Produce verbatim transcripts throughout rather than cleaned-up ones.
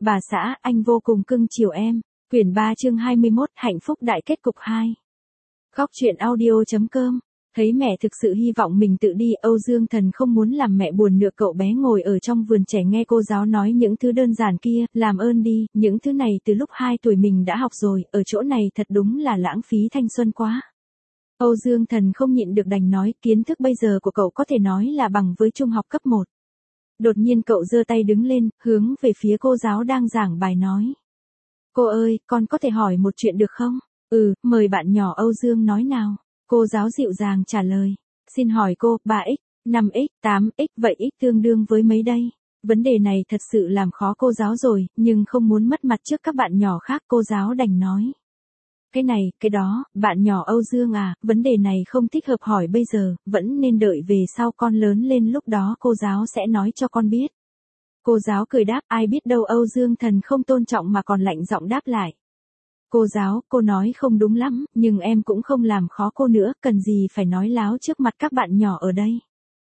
Bà xã, anh vô cùng cưng chiều em. Quyển ba chương hai mươi mốt, hạnh phúc đại kết cục hai. Góc truyện audio chấm com. Thấy mẹ thực sự hy vọng mình tự đi, Âu Dương Thần không muốn làm mẹ buồn nữa. Cậu bé ngồi ở trong vườn trẻ nghe cô giáo nói những thứ đơn giản kia, làm ơn đi, những thứ này từ lúc hai tuổi mình đã học rồi, ở chỗ này thật đúng là lãng phí thanh xuân quá. Âu Dương Thần không nhịn được đành nói, kiến thức bây giờ của cậu có thể nói là bằng với trung học cấp một. Đột nhiên cậu giơ tay đứng lên, hướng về phía cô giáo đang giảng bài nói. Cô ơi, con có thể hỏi một chuyện được không? Ừ, mời bạn nhỏ Âu Dương nói nào. Cô giáo dịu dàng trả lời. Xin hỏi cô, ba x, năm x, tám x, vậy x tương đương với mấy đây? Vấn đề này thật sự làm khó cô giáo rồi, nhưng không muốn mất mặt trước các bạn nhỏ khác, cô giáo đành nói. Cái này, cái đó, bạn nhỏ Âu Dương à, vấn đề này không thích hợp hỏi bây giờ, vẫn nên đợi về sau con lớn lên, lúc đó cô giáo sẽ nói cho con biết. Cô giáo cười đáp, ai biết đâu. Âu Dương Thần không tôn trọng mà còn lạnh giọng đáp lại. Cô giáo, cô nói không đúng lắm, nhưng em cũng không làm khó cô nữa, cần gì phải nói láo trước mặt các bạn nhỏ ở đây.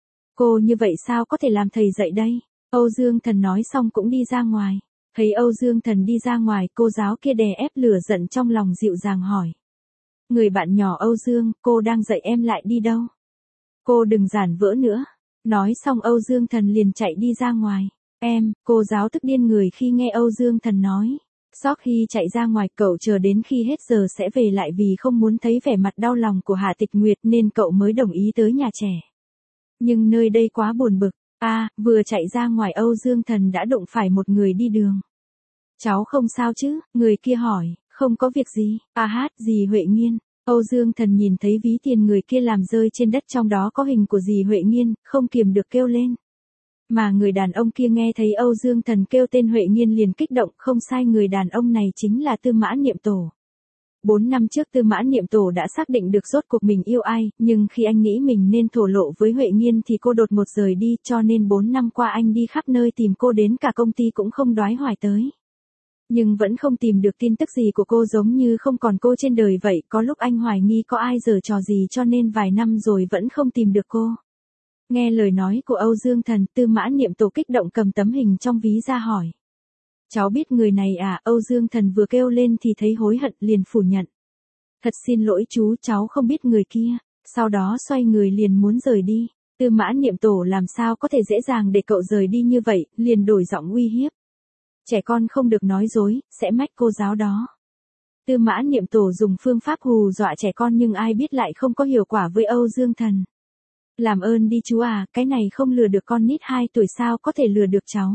Cô như vậy sao có thể làm thầy dạy đây? Âu Dương Thần nói xong cũng đi ra ngoài. Thấy Âu Dương Thần đi ra ngoài, cô giáo kia đè ép lửa giận trong lòng dịu dàng hỏi. Người bạn nhỏ Âu Dương, cô đang dạy em lại đi đâu? Cô đừng giản vỡ nữa. Nói xong Âu Dương Thần liền chạy đi ra ngoài. Em, cô giáo tức điên người khi nghe Âu Dương Thần nói. Sau khi chạy ra ngoài, cậu chờ đến khi hết giờ sẽ về lại, vì không muốn thấy vẻ mặt đau lòng của Hạ Tịch Nguyệt nên cậu mới đồng ý tới nhà trẻ. Nhưng nơi đây quá buồn bực. A, à, vừa chạy ra ngoài Âu Dương Thần đã đụng phải một người đi đường. Cháu không sao chứ? Người kia hỏi. Không có việc gì. A hát, dì Huệ Nghiên. Âu Dương Thần nhìn thấy ví tiền người kia làm rơi trên đất, trong đó có hình của dì Huệ Nghiên, không kiềm được kêu lên. Mà người đàn ông kia nghe thấy Âu Dương Thần kêu tên Huệ Nghiên liền kích động, không sai, người đàn ông này chính là Tư Mã Niệm Tổ. Bốn năm trước Tư Mã Niệm Tổ đã xác định được rốt cuộc mình yêu ai, nhưng khi anh nghĩ mình nên thổ lộ với Huệ Nghiên thì cô đột ngột rời đi, cho nên bốn năm qua anh đi khắp nơi tìm cô, đến cả công ty cũng không đoái hoài tới. Nhưng vẫn không tìm được tin tức gì của cô, giống như không còn cô trên đời vậy, có lúc anh hoài nghi có ai giở trò gì, cho nên vài năm rồi vẫn không tìm được cô. Nghe lời nói của Âu Dương Thần, Tư Mã Niệm Tổ kích động cầm tấm hình trong ví ra hỏi. Cháu biết người này à? Âu Dương Thần vừa kêu lên thì thấy hối hận liền phủ nhận. Thật xin lỗi chú, cháu không biết người kia. Sau đó xoay người liền muốn rời đi. Tư Mã Niệm Tổ làm sao có thể dễ dàng để cậu rời đi như vậy, liền đổi giọng uy hiếp. Trẻ con không được nói dối, sẽ mách cô giáo đó. Tư Mã Niệm Tổ dùng phương pháp hù dọa trẻ con nhưng ai biết lại không có hiệu quả với Âu Dương Thần. Làm ơn đi chú à, cái này không lừa được con nít hai tuổi sao có thể lừa được cháu.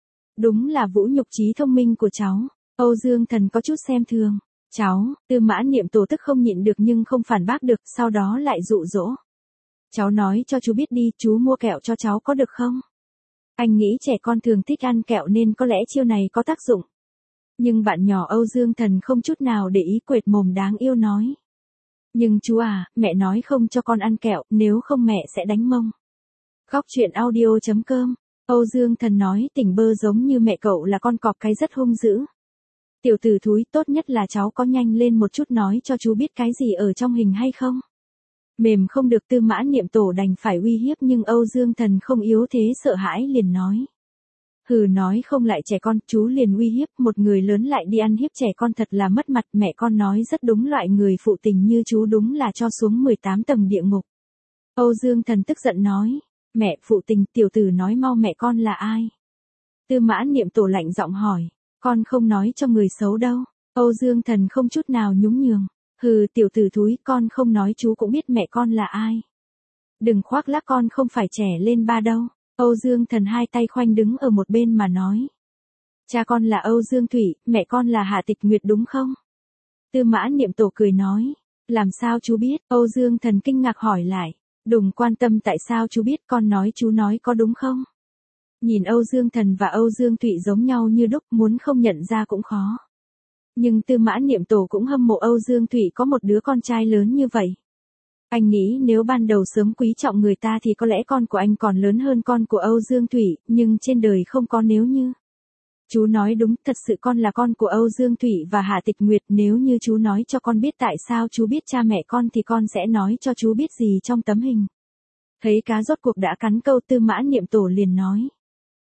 Đúng là vũ nhục trí thông minh của cháu. Âu Dương Thần có chút xem thường. Cháu, Tư Mã Niệm Tổ tức không nhịn được nhưng không phản bác được, sau đó lại dụ dỗ. Cháu nói cho chú biết đi, chú mua kẹo cho cháu có được không? Anh nghĩ trẻ con thường thích ăn kẹo nên có lẽ chiêu này có tác dụng. Nhưng bạn nhỏ Âu Dương Thần không chút nào để ý, quệt mồm đáng yêu nói. Nhưng chú à, mẹ nói không cho con ăn kẹo, nếu không mẹ sẽ đánh mông. Góc truyện audio chấm com. Âu Dương Thần nói tỉnh bơ giống như mẹ cậu là con cọp cái rất hung dữ. Tiểu tử thúi, tốt nhất là cháu có nhanh lên một chút nói cho chú biết cái gì ở trong hình hay không. Mềm không được, Tư Mã Niệm Tổ đành phải uy hiếp, nhưng Âu Dương Thần không yếu thế sợ hãi liền nói. Hừ, nói không lại trẻ con, chú liền uy hiếp, một người lớn lại đi ăn hiếp trẻ con thật là mất mặt, mẹ con nói rất đúng, loại người phụ tình như chú đúng là cho xuống mười tám tầng địa ngục. Âu Dương Thần tức giận nói, mẹ phụ tình, tiểu tử nói mau mẹ con là ai? Tư Mã Niệm Tổ lạnh giọng hỏi, con không nói cho người xấu đâu. Âu Dương Thần không chút nào nhún nhường, hừ, tiểu tử thúi, con không nói chú cũng biết mẹ con là ai. Đừng khoác lác, con không phải trẻ lên ba đâu. Âu Dương Thần hai tay khoanh đứng ở một bên mà nói. Cha con là Âu Dương Thủy, mẹ con là Hạ Tịch Nguyệt đúng không? Tư Mã Niệm Tổ cười nói. Làm sao chú biết? Âu Dương Thần kinh ngạc hỏi lại. Đừng quan tâm tại sao chú biết, con nói chú nói có đúng không? Nhìn Âu Dương Thần và Âu Dương Thụy giống nhau như đúc, muốn không nhận ra cũng khó. Nhưng Tư Mã Niệm Tổ cũng hâm mộ Âu Dương Thụy có một đứa con trai lớn như vậy. Anh nghĩ nếu ban đầu sớm quý trọng người ta thì có lẽ con của anh còn lớn hơn con của Âu Dương Thụy, nhưng trên đời không có nếu như. Chú nói đúng, thật sự con là con của Âu Dương Thụy và Hạ Tịch Nguyệt, nếu như chú nói cho con biết tại sao chú biết cha mẹ con thì con sẽ nói cho chú biết gì trong tấm hình. Thấy cá rốt cuộc đã cắn câu, Tư Mã Niệm Tổ liền nói.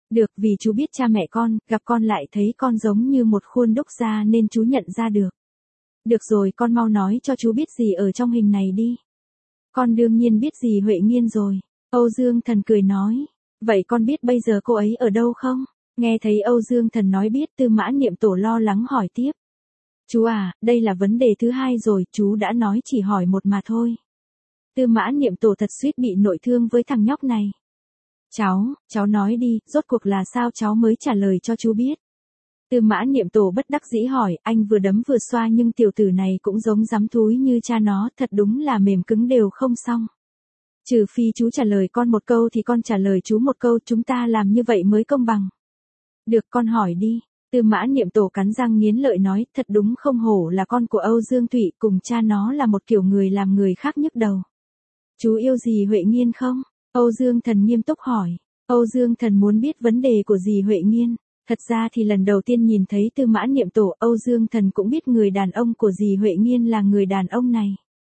Được, vì chú biết cha mẹ con, gặp con lại thấy con giống như một khuôn đúc ra nên chú nhận ra được. Được rồi, con mau nói cho chú biết gì ở trong hình này đi. Con đương nhiên biết gì Huệ Nghiên rồi. Âu Dương Thần cười nói. Vậy con biết bây giờ cô ấy ở đâu không? Nghe thấy Âu Dương Thần nói biết, Tư Mã Niệm Tổ lo lắng hỏi tiếp. Chú à, đây là vấn đề thứ hai rồi, chú đã nói chỉ hỏi một mà thôi. Tư Mã Niệm Tổ thật suýt bị nội thương với thằng nhóc này. Cháu, cháu nói đi, rốt cuộc là sao cháu mới trả lời cho chú biết. Tư Mã Niệm Tổ bất đắc dĩ hỏi, anh vừa đấm vừa xoa nhưng tiểu tử này cũng giống dám thúi như cha nó, thật đúng là mềm cứng đều không xong. Trừ phi chú trả lời con một câu thì con trả lời chú một câu, chúng ta làm như vậy mới công bằng. Được, con hỏi đi. Tư Mã Niệm Tổ cắn răng nghiến lợi nói, thật đúng không hổ là con của Âu Dương Thụy, cùng cha nó là một kiểu người làm người khác nhức đầu. Chú yêu gì Huệ Nghiên không? Âu Dương Thần nghiêm túc hỏi. Âu Dương Thần muốn biết vấn đề của dì Huệ Nghiên. Thật ra thì lần đầu tiên nhìn thấy Tư Mã Niệm Tổ, Âu Dương Thần cũng biết người đàn ông của dì Huệ Nghiên là người đàn ông này.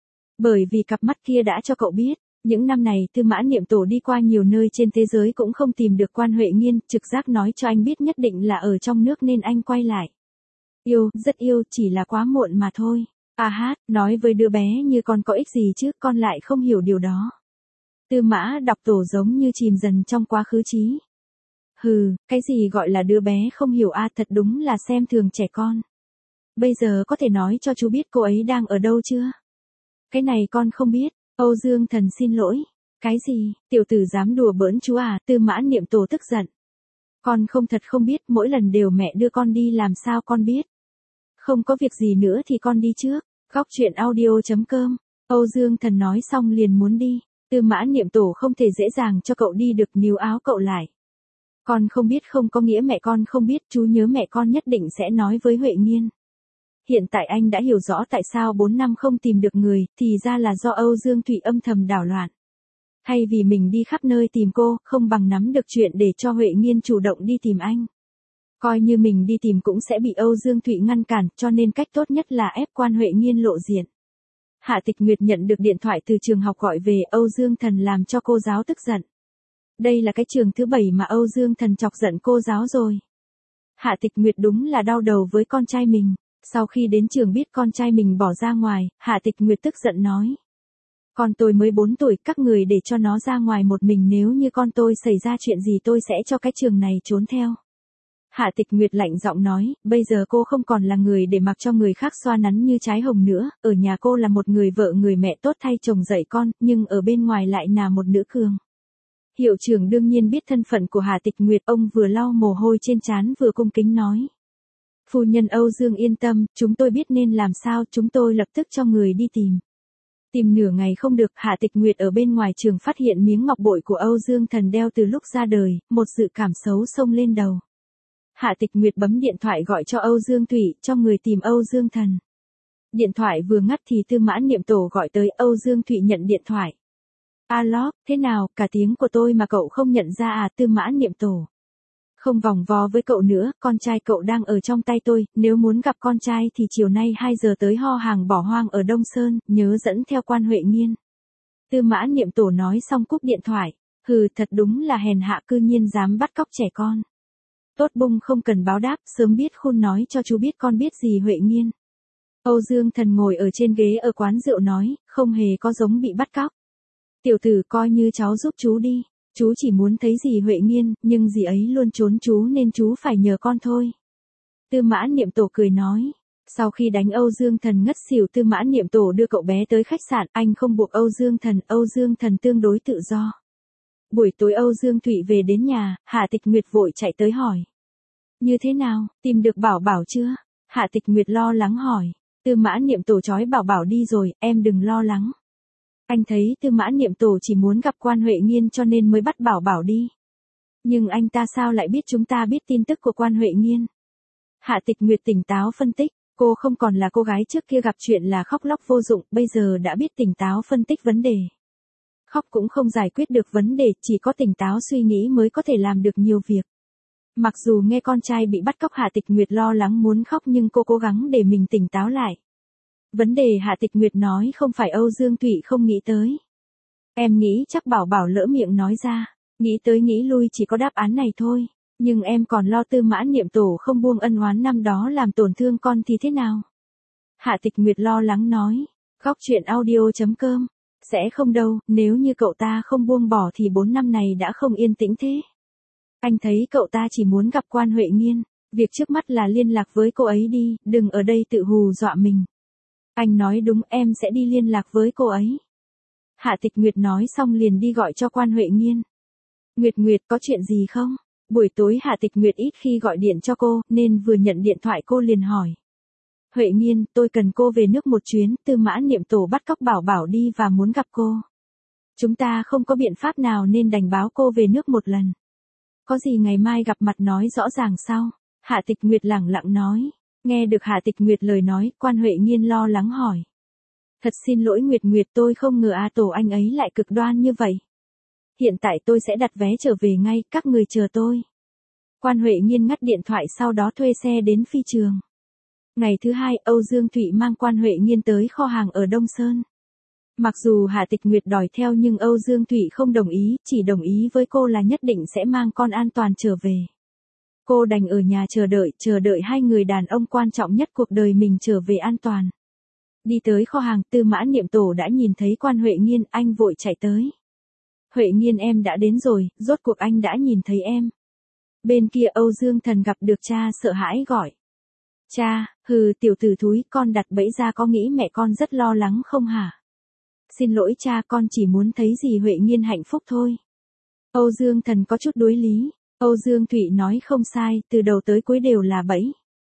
Bởi vì cặp mắt kia đã cho cậu biết, những năm này Tư Mã Niệm Tổ đi qua nhiều nơi trên thế giới cũng không tìm được Quan Huệ Nghiên, trực giác nói cho anh biết nhất định là ở trong nước nên anh quay lại. Yêu, rất yêu, chỉ là quá muộn mà thôi. À hát, nói với đứa bé như con có ích gì chứ, con lại không hiểu điều đó. Tư Mã Đọc Tổ giống như chìm dần trong quá khứ trí. Hừ, cái gì gọi là đứa bé không hiểu a, à, thật đúng là xem thường trẻ con. Bây giờ có thể nói cho chú biết cô ấy đang ở đâu chưa? Cái này con không biết. Âu Dương Thần xin lỗi. Cái gì, tiểu tử dám đùa bỡn chú à? Tư Mã Niệm Tổ tức giận. Con không thật không biết, mỗi lần đều mẹ đưa con đi làm sao con biết. Không có việc gì nữa thì con đi trước. Góc truyện audio chấm com. Âu Dương Thần nói xong liền muốn đi. Tư Mã Niệm Tổ không thể dễ dàng cho cậu đi được, níu áo cậu lại. Con không biết không có nghĩa mẹ con không biết, chú nhớ mẹ con nhất định sẽ nói với Huệ Nghiên. Hiện tại anh đã hiểu rõ tại sao bốn năm không tìm được người, thì ra là do Âu Dương Thụy âm thầm đảo loạn. Thay vì mình đi khắp nơi tìm cô, không bằng nắm được chuyện để cho Huệ Nghiên chủ động đi tìm anh. Coi như mình đi tìm cũng sẽ bị Âu Dương Thụy ngăn cản, cho nên cách tốt nhất là ép Quan Huệ Nghiên lộ diện. Hạ Tịch Nguyệt nhận được điện thoại từ trường học gọi về, Âu Dương Thần làm cho cô giáo tức giận. Đây là cái trường thứ bảy mà Âu Dương Thần chọc giận cô giáo rồi. Hạ Tịch Nguyệt đúng là đau đầu với con trai mình. Sau khi đến trường biết con trai mình bỏ ra ngoài, Hạ Tịch Nguyệt tức giận nói. Con tôi mới bốn tuổi, các người để cho nó ra ngoài một mình, nếu như con tôi xảy ra chuyện gì tôi sẽ cho cái trường này trốn theo. Hạ Tịch Nguyệt lạnh giọng nói, bây giờ cô không còn là người để mặc cho người khác xoa nắn như trái hồng nữa, ở nhà cô là một người vợ người mẹ tốt thay chồng dạy con, nhưng ở bên ngoài lại là một nữ cường. Hiệu trưởng đương nhiên biết thân phận của Hạ Tịch Nguyệt, ông vừa lau mồ hôi trên trán vừa cung kính nói. Phu nhân Âu Dương yên tâm, chúng tôi biết nên làm sao, chúng tôi lập tức cho người đi tìm. Tìm nửa ngày không được, Hạ Tịch Nguyệt ở bên ngoài trường phát hiện miếng ngọc bội của Âu Dương Thần đeo từ lúc ra đời, một dự cảm xấu xông lên đầu. Hạ Tịch Nguyệt bấm điện thoại gọi cho Âu Dương Thụy, cho người tìm Âu Dương Thần. Điện thoại vừa ngắt thì Tư Mã Niệm Tổ gọi tới, Âu Dương Thụy nhận điện thoại. Alo, thế nào, cả tiếng của tôi mà cậu không nhận ra à? Tư Mã Niệm Tổ. Không vòng vo với cậu nữa, con trai cậu đang ở trong tay tôi, nếu muốn gặp con trai thì chiều nay hai giờ tới Ho Hàng Bỏ Hoang ở Đông Sơn, nhớ dẫn theo Quan Huệ Nghiên. Tư Mã Niệm Tổ nói xong cúp điện thoại. Hừ, thật đúng là hèn hạ, cư nhiên dám bắt cóc trẻ con. Tốt bung không cần báo đáp, sớm biết khôn nói cho chú biết con biết gì Huệ Nghiên. Âu Dương Thần ngồi ở trên ghế ở quán rượu nói, không hề có giống bị bắt cóc. Tiểu tử coi như cháu giúp chú đi. Chú chỉ muốn thấy dì Huệ Nghiên, nhưng dì ấy luôn trốn chú nên chú phải nhờ con thôi. Tư Mã Niệm Tổ cười nói. Sau khi đánh Âu Dương Thần ngất xỉu, Tư Mã Niệm Tổ đưa cậu bé tới khách sạn, anh không buộc Âu Dương Thần, Âu Dương Thần tương đối tự do. Buổi tối Âu Dương Thụy về đến nhà, Hạ Tịch Nguyệt vội chạy tới hỏi. Như thế nào, tìm được Bảo Bảo chưa? Hạ Tịch Nguyệt lo lắng hỏi. Tư Mã Niệm Tổ trói Bảo Bảo đi rồi, em đừng lo lắng. Anh thấy Tư Mã Niệm Tổ chỉ muốn gặp Quan Huệ Nghiên cho nên mới bắt Bảo Bảo đi. Nhưng anh ta sao lại biết chúng ta biết tin tức của Quan Huệ Nghiên? Hạ Tịch Nguyệt tỉnh táo phân tích, cô không còn là cô gái trước kia gặp chuyện là khóc lóc vô dụng, bây giờ đã biết tỉnh táo phân tích vấn đề. Khóc cũng không giải quyết được vấn đề, chỉ có tỉnh táo suy nghĩ mới có thể làm được nhiều việc. Mặc dù nghe con trai bị bắt cóc Hạ Tịch Nguyệt lo lắng muốn khóc nhưng cô cố gắng để mình tỉnh táo lại. Vấn đề Hạ Tịch Nguyệt nói không phải Âu Dương Thụy không nghĩ tới. Em nghĩ chắc Bảo Bảo lỡ miệng nói ra, nghĩ tới nghĩ lui chỉ có đáp án này thôi. Nhưng em còn lo Tư Mã Niệm Tổ không buông ân oán năm đó làm tổn thương con thì thế nào? Hạ Tịch Nguyệt lo lắng nói. Góc chuyện audio.com. Sẽ không đâu, nếu như cậu ta không buông bỏ thì bốn năm này đã không yên tĩnh thế. Anh thấy cậu ta chỉ muốn gặp Quan Huệ Nghiên. Việc trước mắt là liên lạc với cô ấy đi, đừng ở đây tự hù dọa mình. Anh nói đúng, em sẽ đi liên lạc với cô ấy. Hạ Tịch Nguyệt nói xong liền đi gọi cho Quan Huệ Nghiên. Nguyệt Nguyệt, có chuyện gì không? Buổi tối Hạ Tịch Nguyệt ít khi gọi điện cho cô, nên vừa nhận điện thoại cô liền hỏi. Huệ Nghiên, tôi cần cô về nước một chuyến, Tư Mã Niệm Tổ bắt cóc Bảo Bảo đi và muốn gặp cô. Chúng ta không có biện pháp nào nên đành báo cô về nước một lần. Có gì ngày mai gặp mặt nói rõ ràng sau. Hạ Tịch Nguyệt lẳng lặng nói. Nghe được Hạ Tịch Nguyệt lời nói, Quan Huệ Nghiên lo lắng hỏi. Thật xin lỗi Nguyệt Nguyệt, tôi không ngờ A Tổ anh ấy lại cực đoan như vậy. Hiện tại tôi sẽ đặt vé trở về ngay, các người chờ tôi. Quan Huệ Nghiên ngắt điện thoại sau đó thuê xe đến phi trường. Ngày thứ hai, Âu Dương Thụy mang Quan Huệ Nghiên tới kho hàng ở Đông Sơn. Mặc dù Hạ Tịch Nguyệt đòi theo nhưng Âu Dương Thụy không đồng ý, chỉ đồng ý với cô là nhất định sẽ mang con an toàn trở về. Cô đành ở nhà chờ đợi, chờ đợi hai người đàn ông quan trọng nhất cuộc đời mình trở về an toàn. Đi tới kho hàng, Tư Mã Niệm Tổ đã nhìn thấy Quan Huệ Nghiên, anh vội chạy tới. Huệ Nghiên, em đã đến rồi, rốt cuộc anh đã nhìn thấy em. Bên kia Âu Dương Thần gặp được cha sợ hãi gọi. Cha, hừ, tiểu tử thúi, con đặt bẫy ra có nghĩ mẹ con rất lo lắng không hả? Xin lỗi cha, con chỉ muốn thấy dì Huệ Nghiên hạnh phúc thôi. Âu Dương Thần có chút đối lý. Âu Dương Thụy nói không sai, từ đầu tới cuối đều là bẫy.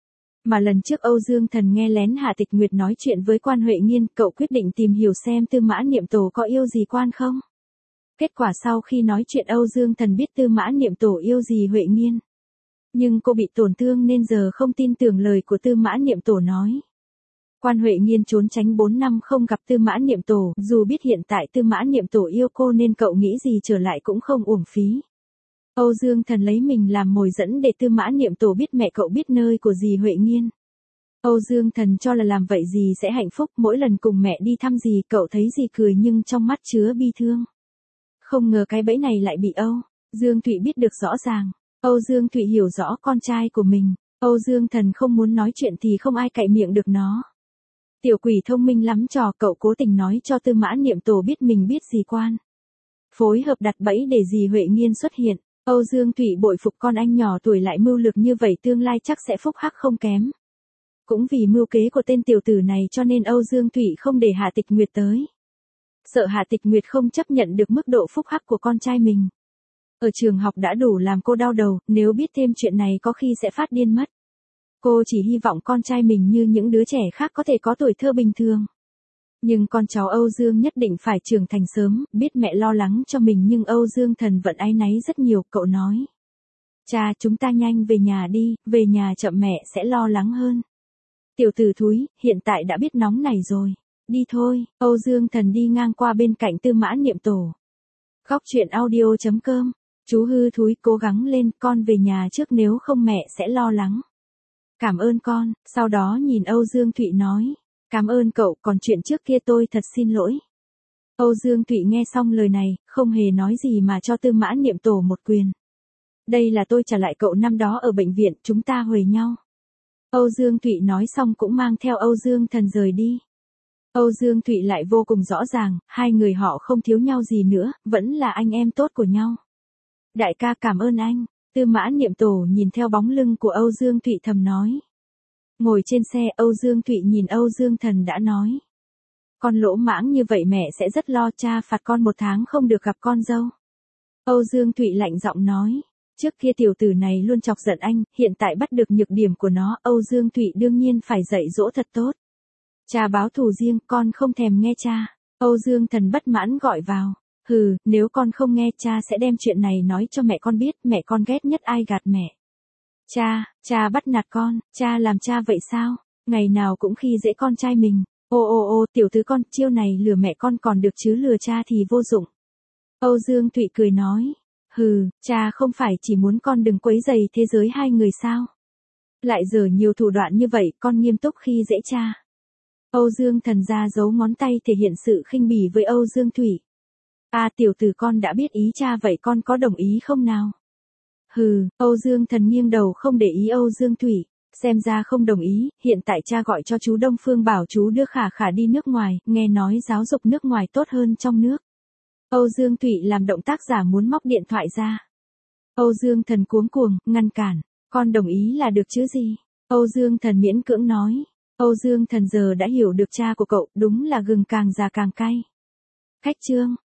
Mà lần trước Âu Dương Thần nghe lén Hạ Tịch Nguyệt nói chuyện với Quan Huệ Nghiên, cậu quyết định tìm hiểu xem Tư Mã Niệm Tổ có yêu gì Quan không? Kết quả sau khi nói chuyện Âu Dương Thần biết Tư Mã Niệm Tổ yêu gì Huệ Nghiên. Nhưng cô bị tổn thương nên giờ không tin tưởng lời của Tư Mã Niệm Tổ nói. Quan Huệ Nghiên trốn tránh bốn năm không gặp Tư Mã Niệm Tổ, dù biết hiện tại Tư Mã Niệm Tổ yêu cô nên cậu nghĩ gì trở lại cũng không uổng phí. Âu Dương Thần lấy mình làm mồi dẫn để Tư Mã Niệm Tổ biết mẹ cậu biết nơi của dì Huệ Nghiên. Âu Dương Thần cho là làm vậy dì sẽ hạnh phúc, mỗi lần cùng mẹ đi thăm dì cậu thấy dì cười nhưng trong mắt chứa bi thương. Không ngờ cái bẫy này lại bị Âu Dương Thụy biết được rõ ràng. Âu Dương Thụy hiểu rõ con trai của mình. Âu Dương Thần không muốn nói chuyện thì không ai cậy miệng được nó. Tiểu quỷ thông minh lắm trò, cậu cố tình nói cho Tư Mã Niệm Tổ biết mình biết dì Quan. Phối hợp đặt bẫy để dì Huệ Nghiên xuất hiện. Âu Dương Thụy bội phục con anh nhỏ tuổi lại mưu lược như vậy, tương lai chắc sẽ phúc hắc không kém. Cũng vì mưu kế của tên tiểu tử này cho nên Âu Dương Thụy không để Hạ Tịch Nguyệt tới. Sợ Hạ Tịch Nguyệt không chấp nhận được mức độ phúc hắc của con trai mình. Ở trường học đã đủ làm cô đau đầu, nếu biết thêm chuyện này có khi sẽ phát điên mất. Cô chỉ hy vọng con trai mình như những đứa trẻ khác có thể có tuổi thơ bình thường. Nhưng con cháu Âu Dương nhất định phải trưởng thành sớm, biết mẹ lo lắng cho mình nhưng Âu Dương Thần vẫn áy náy rất nhiều, cậu nói. Cha, chúng ta nhanh về nhà đi, về nhà chậm mẹ sẽ lo lắng hơn. Tiểu tử thúi, hiện tại đã biết nóng này rồi. Đi thôi, Âu Dương Thần đi ngang qua bên cạnh Tư Mã Niệm Tổ. Góc chuyện audio.com. Chú hư thúi, cố gắng lên, con về nhà trước nếu không mẹ sẽ lo lắng. Cảm ơn con, sau đó nhìn Âu Dương Thụy nói. Cảm ơn cậu, còn chuyện trước kia tôi thật xin lỗi. Âu Dương Thụy nghe xong lời này, không hề nói gì mà cho Tư Mã Niệm Tổ một quyền. Đây là tôi trả lại cậu năm đó ở bệnh viện, chúng ta huề nhau. Âu Dương Thụy nói xong cũng mang theo Âu Dương Thần rời đi. Âu Dương Thụy lại vô cùng rõ ràng, hai người họ không thiếu nhau gì nữa, vẫn là anh em tốt của nhau. Đại ca cảm ơn anh. Tư Mã Niệm Tổ nhìn theo bóng lưng của Âu Dương Thụy thầm nói. Ngồi trên xe Âu Dương Thụy nhìn Âu Dương Thần đã nói. Con lỗ mãng như vậy mẹ sẽ rất lo, cha phạt con một tháng không được gặp con dâu. Âu Dương Thụy lạnh giọng nói. Trước kia tiểu tử này luôn chọc giận anh, hiện tại bắt được nhược điểm của nó, Âu Dương Thụy đương nhiên phải dạy dỗ thật tốt. Cha báo thù riêng, con không thèm nghe cha. Âu Dương Thần bất mãn gọi vào. Hừ, nếu con không nghe cha sẽ đem chuyện này nói cho mẹ con biết, mẹ con ghét nhất ai gạt mẹ. Cha, cha bắt nạt con, cha làm cha vậy sao? Ngày nào cũng khi dễ con trai mình. Ô ô ô, tiểu tứ con, chiêu này lừa mẹ con còn được chứ lừa cha thì vô dụng. Âu Dương Thụy cười nói. Hừ, cha không phải chỉ muốn con đừng quấy rầy thế giới hai người sao? Lại giờ nhiều thủ đoạn như vậy, con nghiêm túc khi dễ cha. Âu Dương Thần ra giấu ngón tay thể hiện sự khinh bỉ với Âu Dương Thụy. À tiểu tử con đã biết ý cha vậy con có đồng ý không nào? Hừ, Âu Dương Thần nghiêng đầu không để ý Âu Dương Thủy, xem ra không đồng ý, hiện tại cha gọi cho chú Đông Phương bảo chú đưa Khả Khả đi nước ngoài, nghe nói giáo dục nước ngoài tốt hơn trong nước. Âu Dương Thủy làm động tác giả muốn móc điện thoại ra. Âu Dương Thần cuống cuồng, ngăn cản, con đồng ý là được chứ gì. Âu Dương Thần miễn cưỡng nói. Âu Dương Thần giờ đã hiểu được cha của cậu, đúng là gừng càng già càng cay. Khách trương,